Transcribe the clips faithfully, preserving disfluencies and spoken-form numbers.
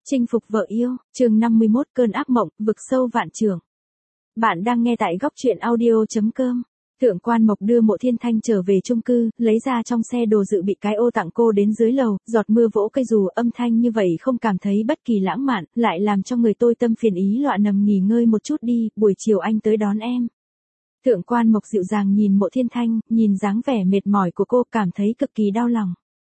Chinh phục vợ yêu, chương năm mươi mốt cơn ác mộng, vực sâu vạn trượng. Bạn đang nghe tại góc truyện audio chấm com. Thượng quan Mộc đưa Mộ Thiên Thanh trở về chung cư, lấy ra trong xe đồ dự bị cái ô tặng cô đến dưới lầu, giọt mưa vỗ cây dù, âm thanh như vậy không cảm thấy bất kỳ lãng mạn, lại làm cho người tôi tâm phiền ý loạn, nằm nghỉ ngơi một chút đi, buổi chiều anh tới đón em. Thượng quan Mộc dịu dàng nhìn Mộ Thiên Thanh, nhìn dáng vẻ mệt mỏi của cô cảm thấy cực kỳ đau lòng.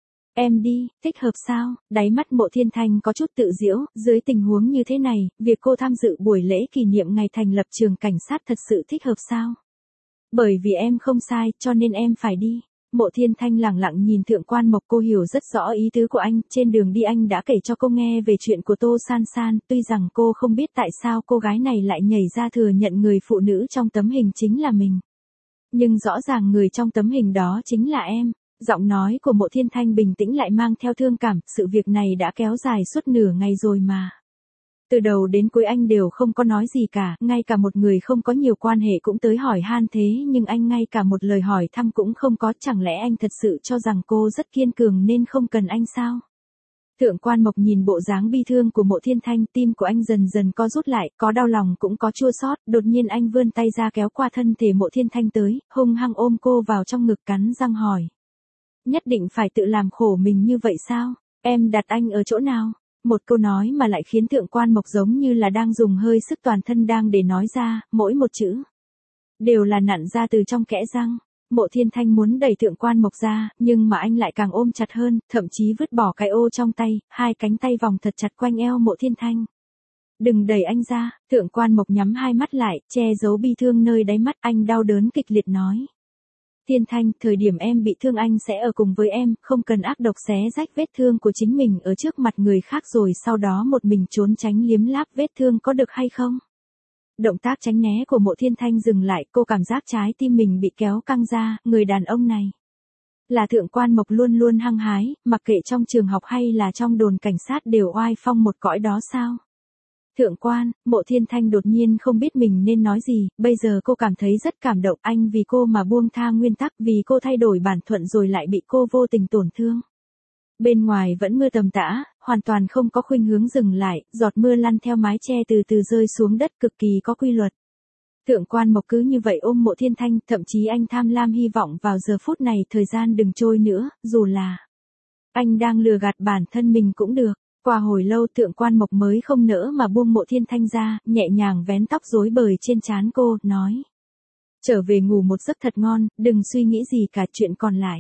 Em đi, thích hợp sao? Đáy mắt Mộ Thiên Thanh có chút tự giễu, dưới tình huống như thế này, việc cô tham dự buổi lễ kỷ niệm ngày thành lập trường cảnh sát thật sự thích hợp sao? Bởi vì em không sai, cho nên em phải đi. Mộ Thiên Thanh lẳng lặng nhìn Thượng quan Mộc, cô hiểu rất rõ ý tứ của anh, trên đường đi anh đã kể cho cô nghe về chuyện của Tô San San, tuy rằng cô không biết tại sao cô gái này lại nhảy ra thừa nhận người phụ nữ trong tấm hình chính là mình. Nhưng rõ ràng người trong tấm hình đó chính là em. Giọng nói của Mộ Thiên Thanh bình tĩnh lại mang theo thương cảm, sự việc này đã kéo dài suốt nửa ngày rồi mà. Từ đầu đến cuối anh đều không có nói gì cả, ngay cả một người không có nhiều quan hệ cũng tới hỏi han thế nhưng anh ngay cả một lời hỏi thăm cũng không có, chẳng lẽ anh thật sự cho rằng cô rất kiên cường nên không cần anh sao? Thượng quan Mộc nhìn bộ dáng bi thương của Mộ Thiên Thanh, tim của anh dần dần co rút lại, có đau lòng cũng có chua xót, đột nhiên anh vươn tay ra kéo qua thân thể Mộ Thiên Thanh tới, hung hăng ôm cô vào trong ngực, cắn răng hỏi. Nhất định phải tự làm khổ mình như vậy sao? Em đặt anh ở chỗ nào? Một câu nói mà lại khiến Thượng quan Mộc giống như là đang dùng hơi sức toàn thân đang để nói ra, mỗi một chữ đều là nặn ra từ trong kẽ răng. Mộ Thiên Thanh muốn đẩy Thượng quan Mộc ra, nhưng mà anh lại càng ôm chặt hơn, thậm chí vứt bỏ cái ô trong tay, hai cánh tay vòng thật chặt quanh eo Mộ Thiên Thanh. Đừng đẩy anh ra. Thượng quan Mộc nhắm hai mắt lại, che giấu bi thương nơi đáy mắt, anh đau đớn kịch liệt nói. Thiên Thanh, thời điểm em bị thương anh sẽ ở cùng với em, không cần ác độc xé rách vết thương của chính mình ở trước mặt người khác rồi sau đó một mình trốn tránh liếm láp vết thương, có được hay không? Động tác tránh né của Mộ Thiên Thanh dừng lại, cô cảm giác trái tim mình bị kéo căng ra, người đàn ông này là Thượng quan Mộc luôn luôn hăng hái, mặc kệ trong trường học hay là trong đồn cảnh sát đều oai phong một cõi đó sao? Thượng quan, Mộ Thiên Thanh đột nhiên không biết mình nên nói gì, bây giờ cô cảm thấy rất cảm động, anh vì cô mà buông tha nguyên tắc, vì cô thay đổi bản thuận rồi lại bị cô vô tình tổn thương. Bên ngoài vẫn mưa tầm tã, hoàn toàn không có khuynh hướng dừng lại, giọt mưa lăn theo mái che từ từ rơi xuống đất cực kỳ có quy luật. Thượng quan Mộc cứ như vậy ôm Mộ Thiên Thanh, thậm chí anh tham lam hy vọng vào giờ phút này thời gian đừng trôi nữa, dù là anh đang lừa gạt bản thân mình cũng được. Qua hồi lâu Thượng quan Mộc mới không nỡ mà buông Mộ Thiên Thanh ra, nhẹ nhàng vén tóc rối bời trên trán cô, nói. Trở về ngủ một giấc thật ngon, đừng suy nghĩ gì cả, chuyện còn lại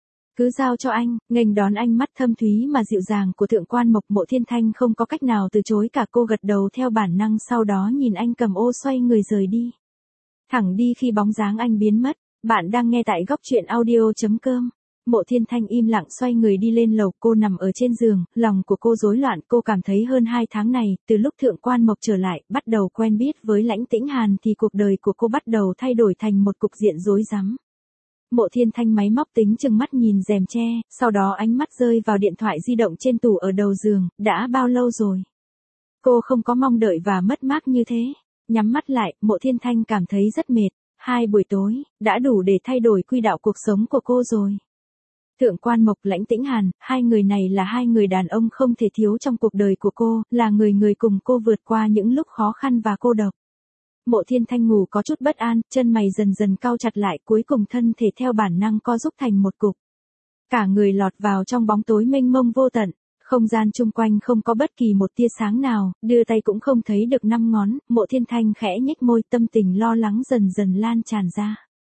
cứ giao cho anh. Nghênh đón ánh mắt thâm thúy mà dịu dàng của Thượng quan Mộc, Mộ Thiên Thanh không có cách nào từ chối cả, cô gật đầu theo bản năng, sau đó nhìn anh cầm ô xoay người rời đi. Thẳng đi khi bóng dáng anh biến mất. Bạn đang nghe tại góc truyện audio chấm com. Mộ Thiên Thanh im lặng xoay người đi lên lầu, cô nằm ở trên giường, lòng của cô rối loạn, cô cảm thấy hơn hai tháng này, từ lúc Thượng quan Mộc trở lại, bắt đầu quen biết với Lãnh Tĩnh Hàn thì cuộc đời của cô bắt đầu thay đổi thành một cục diện rối rắm. Mộ Thiên Thanh máy móc tính chừng mắt nhìn rèm tre, sau đó ánh mắt rơi vào điện thoại di động trên tủ ở đầu giường, đã bao lâu rồi? Cô không có mong đợi và mất mát như thế. Nhắm mắt lại, Mộ Thiên Thanh cảm thấy rất mệt, hai buổi tối, đã đủ để thay đổi quy đạo cuộc sống của cô rồi. Thượng quan Mộc, Lãnh Tĩnh Hàn, hai người này là hai người đàn ông không thể thiếu trong cuộc đời của cô, là người người cùng cô vượt qua những lúc khó khăn và cô độc. Mộ Thiên Thanh ngủ có chút bất an, chân mày dần dần cau chặt lại, cuối cùng thân thể theo bản năng co rúm thành một cục. Cả người lọt vào trong bóng tối mênh mông vô tận, không gian chung quanh không có bất kỳ một tia sáng nào, đưa tay cũng không thấy được năm ngón, Mộ Thiên Thanh khẽ nhếch môi, tâm tình lo lắng dần dần lan tràn ra.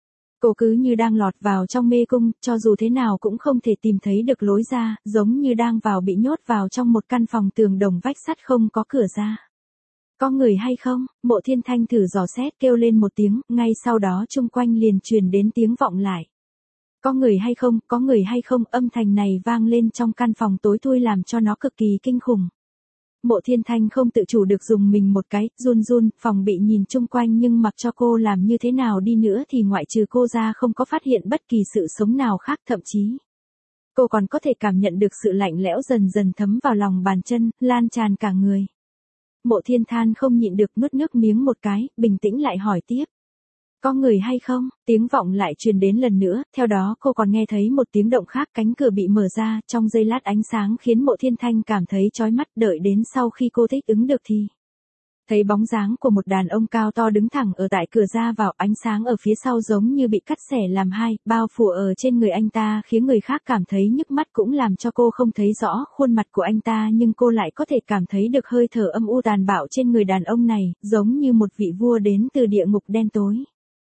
Cô cứ như đang lọt vào trong mê cung, cho dù thế nào cũng không thể tìm thấy được lối ra, giống như đang vào bị nhốt vào trong một căn phòng tường đồng vách sắt không có cửa ra. Có người hay không? Mộ Thiên Thanh thử dò xét, kêu lên một tiếng, ngay sau đó chung quanh liền truyền đến tiếng vọng lại. Có người hay không, có người hay không, âm thanh này vang lên trong căn phòng tối thui làm cho nó cực kỳ kinh khủng. Mộ Thiên Thanh không tự chủ được dùng mình một cái, run run, phòng bị nhìn chung quanh nhưng mặc cho cô làm như thế nào đi nữa thì ngoại trừ cô ra không có phát hiện bất kỳ sự sống nào khác, thậm chí cô còn có thể cảm nhận được sự lạnh lẽo dần dần thấm vào lòng bàn chân, lan tràn cả người. Mộ Thiên Thanh không nhịn được nuốt nước miếng một cái, bình tĩnh lại hỏi tiếp. Có người hay không? Tiếng vọng lại truyền đến lần nữa, theo đó cô còn nghe thấy một tiếng động khác, cánh cửa bị mở ra, trong giây lát ánh sáng khiến Mộ Thiên Thanh cảm thấy chói mắt, đợi đến sau khi cô thích ứng được thì thấy bóng dáng của một đàn ông cao to đứng thẳng ở tại cửa ra vào, ánh sáng ở phía sau giống như bị cắt xẻ làm hai, bao phủ ở trên người anh ta khiến người khác cảm thấy nhức mắt, cũng làm cho cô không thấy rõ khuôn mặt của anh ta, nhưng cô lại có thể cảm thấy được hơi thở âm u tàn bạo trên người đàn ông này, giống như một vị vua đến từ địa ngục đen tối.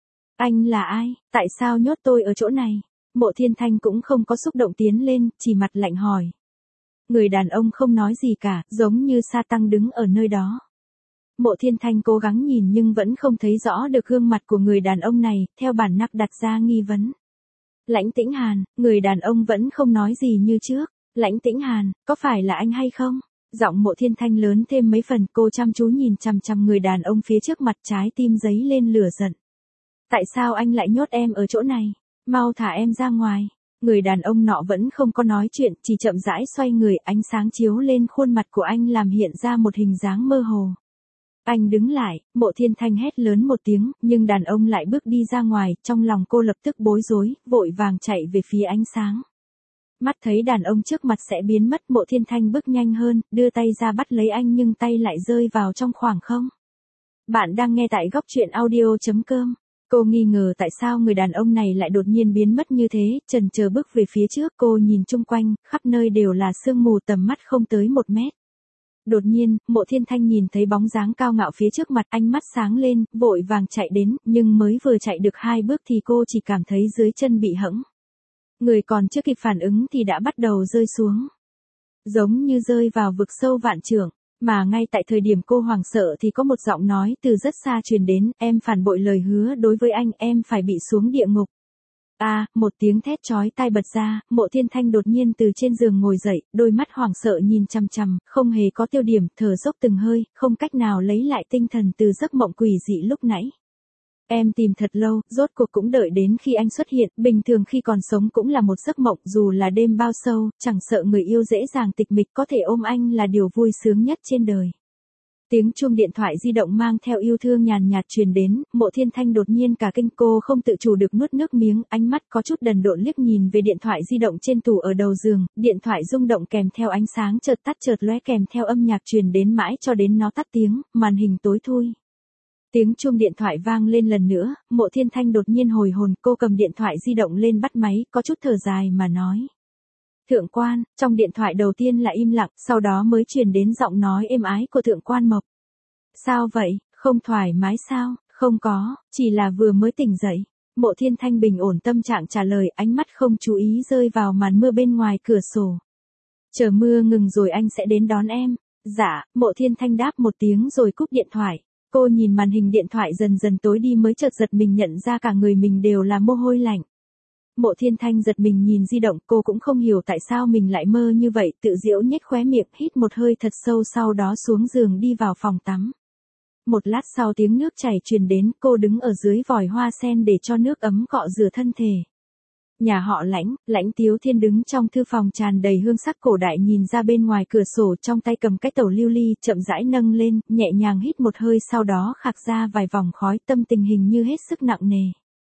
Anh là ai? Tại sao nhốt tôi ở chỗ này? Mộ Thiên Thanh cũng không có xúc động tiến lên, chỉ mặt lạnh hỏi. Người đàn ông không nói gì cả, giống như sa tăng đứng ở nơi đó. Mộ Thiên Thanh cố gắng nhìn nhưng vẫn không thấy rõ được gương mặt của người đàn ông này, theo bản năng đặt ra nghi vấn. Lãnh Tĩnh Hàn, người đàn ông vẫn không nói gì như trước. Lãnh Tĩnh Hàn, có phải là anh hay không? Giọng Mộ Thiên Thanh lớn thêm mấy phần, cô chăm chú nhìn chằm chằm người đàn ông phía trước mặt, trái tim giấy lên lửa giận. Tại sao anh lại nhốt em ở chỗ này? Mau thả em ra ngoài. Người đàn ông nọ vẫn không có nói chuyện, chỉ chậm rãi xoay người, ánh sáng chiếu lên khuôn mặt của anh làm hiện ra một hình dáng mơ hồ. Anh đứng lại, Mộ Thiên Thanh hét lớn một tiếng, nhưng đàn ông lại bước đi ra ngoài, trong lòng cô lập tức bối rối, vội vàng chạy về phía ánh sáng. Mắt thấy đàn ông trước mặt sẽ biến mất, Mộ Thiên Thanh bước nhanh hơn, đưa tay ra bắt lấy anh nhưng tay lại rơi vào trong khoảng không. Bạn đang nghe tại góc truyện audio chấm com. Cô nghi ngờ tại sao người đàn ông này lại đột nhiên biến mất như thế, chần chờ bước về phía trước, cô nhìn chung quanh, khắp nơi đều là sương mù, tầm mắt không tới một mét. Đột nhiên, Mộ Thiên Thanh nhìn thấy bóng dáng cao ngạo phía trước mặt, ánh mắt sáng lên, vội vàng chạy đến, nhưng mới vừa chạy được hai bước thì cô chỉ cảm thấy dưới chân bị hẫng. Người còn chưa kịp phản ứng thì đã bắt đầu rơi xuống. Giống như rơi vào vực sâu vạn trượng. Mà ngay tại thời điểm cô hoảng sợ thì có một giọng nói từ rất xa truyền đến, em phản bội lời hứa đối với anh, em phải bị xuống địa ngục. A, à, một tiếng thét chói tai bật ra, Mộ Thiên Thanh đột nhiên từ trên giường ngồi dậy, đôi mắt hoảng sợ nhìn chằm chằm, không hề có tiêu điểm, thở dốc từng hơi, không cách nào lấy lại tinh thần từ giấc mộng quỷ dị lúc nãy. Em tìm thật lâu, rốt cuộc cũng đợi đến khi anh xuất hiện, bình thường khi còn sống cũng là một giấc mộng, dù là đêm bao sâu, chẳng sợ người yêu dễ dàng tịch mịch, có thể ôm anh là điều vui sướng nhất trên đời. Tiếng chuông điện thoại di động mang theo yêu thương nhàn nhạt truyền đến, Mộ Thiên Thanh đột nhiên cả kinh, cô không tự chủ được nuốt nước miếng, ánh mắt có chút đần độn liếc nhìn về điện thoại di động trên tủ ở đầu giường, điện thoại rung động kèm theo ánh sáng chợt tắt chợt lóe kèm theo âm nhạc truyền đến mãi cho đến nó tắt tiếng, màn hình tối thui. Tiếng chuông điện thoại vang lên lần nữa, Mộ Thiên Thanh đột nhiên hồi hồn, cô cầm điện thoại di động lên bắt máy, có chút thở dài mà nói. Thượng quan, trong điện thoại đầu tiên là im lặng, sau đó mới truyền đến giọng nói êm ái của Thượng quan Mộc. Sao vậy, không thoải mái sao? Không có, chỉ là vừa mới tỉnh dậy. Mộ Thiên Thanh bình ổn tâm trạng trả lời, ánh mắt không chú ý rơi vào màn mưa bên ngoài cửa sổ. Chờ mưa ngừng rồi anh sẽ đến đón em. Dạ, Mộ Thiên Thanh đáp một tiếng rồi cúp điện thoại. Cô nhìn màn hình điện thoại dần dần tối đi mới chợt giật mình nhận ra cả người mình đều là mồ hôi lạnh. Mộ Thiên Thanh giật mình nhìn di động, cô cũng không hiểu tại sao mình lại mơ như vậy, tự giễu nhếch khóe miệng, hít một hơi thật sâu sau đó xuống giường đi vào phòng tắm. Một lát sau tiếng nước chảy truyền đến, cô đứng ở dưới vòi hoa sen để cho nước ấm cọ rửa thân thể. Nhà họ Lãnh, Lãnh Tiếu Thiên đứng trong thư phòng tràn đầy hương sắc cổ đại nhìn ra bên ngoài cửa sổ, trong tay cầm cái tẩu lưu ly, chậm rãi nâng lên, nhẹ nhàng hít một hơi sau đó khạc ra vài vòng khói, tâm tình hình như hết sức nặng nề.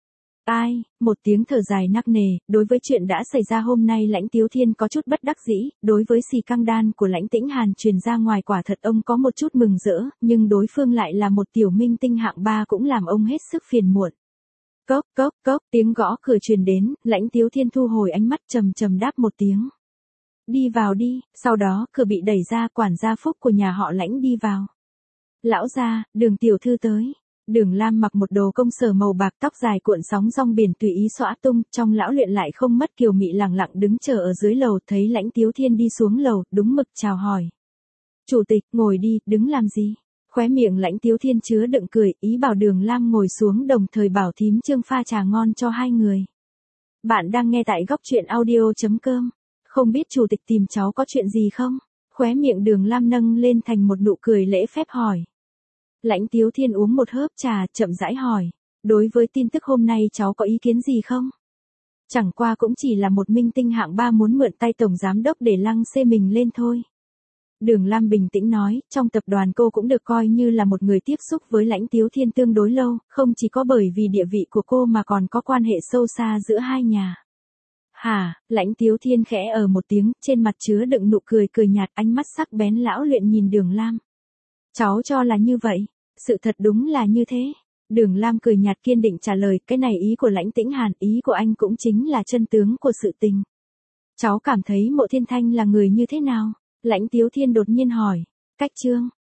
Ai, một tiếng thở dài nặng nề, đối với chuyện đã xảy ra hôm nay Lãnh Tiếu Thiên có chút bất đắc dĩ, đối với xì căng đan của Lãnh Tĩnh Hàn truyền ra ngoài quả thật ông có một chút mừng rỡ, nhưng đối phương lại là một tiểu minh tinh hạng ba cũng làm ông hết sức phiền muộn. Cốc cốc cốc, tiếng gõ cửa truyền đến, Lãnh Tiếu Thiên thu hồi ánh mắt trầm trầm đáp một tiếng. Đi vào đi, sau đó cửa bị đẩy ra, quản gia Phúc của nhà họ Lãnh đi vào. Lão gia, Đường tiểu thư tới. Đường Lam mặc một đồ công sở màu bạc, tóc dài cuộn sóng rong biển tùy ý xõa tung, trong lão luyện lại không mất kiều mị, lẳng lặng đứng chờ ở dưới lầu, thấy Lãnh Tiếu Thiên đi xuống lầu, đúng mực chào hỏi. Chủ tịch, ngồi đi, đứng làm gì? Khóe miệng Lãnh Tiếu Thiên chứa đựng cười, ý bảo Đường Lam ngồi xuống, đồng thời bảo thím Trương pha trà ngon cho hai người. Bạn đang nghe tại góc truyện audio chấm com. Không biết chủ tịch tìm cháu có chuyện gì không? Khóe miệng Đường Lam nâng lên thành một nụ cười lễ phép hỏi. Lãnh Tiếu Thiên uống một hớp trà, chậm rãi hỏi. Đối với tin tức hôm nay cháu có ý kiến gì không? Chẳng qua cũng chỉ là một minh tinh hạng ba muốn mượn tay tổng giám đốc để lăng xê mình lên thôi. Đường Lam bình tĩnh nói, trong tập đoàn cô cũng được coi như là một người tiếp xúc với Lãnh Tiếu Thiên tương đối lâu, không chỉ có bởi vì địa vị của cô mà còn có quan hệ sâu xa giữa hai nhà. Hả, Lãnh Tiếu Thiên khẽ ở một tiếng, trên mặt chứa đựng nụ cười cười nhạt, ánh mắt sắc bén lão luyện nhìn Đường Lam. Cháu cho là như vậy, sự thật đúng là như thế. Đường Lam cười nhạt kiên định trả lời, cái này ý của Lãnh Tĩnh Hàn, ý của anh cũng chính là chân tướng của sự tình. Cháu cảm thấy Mộ Thiên Thanh là người như thế nào? Lãnh Tiếu Thiên đột nhiên hỏi. Cách Trương,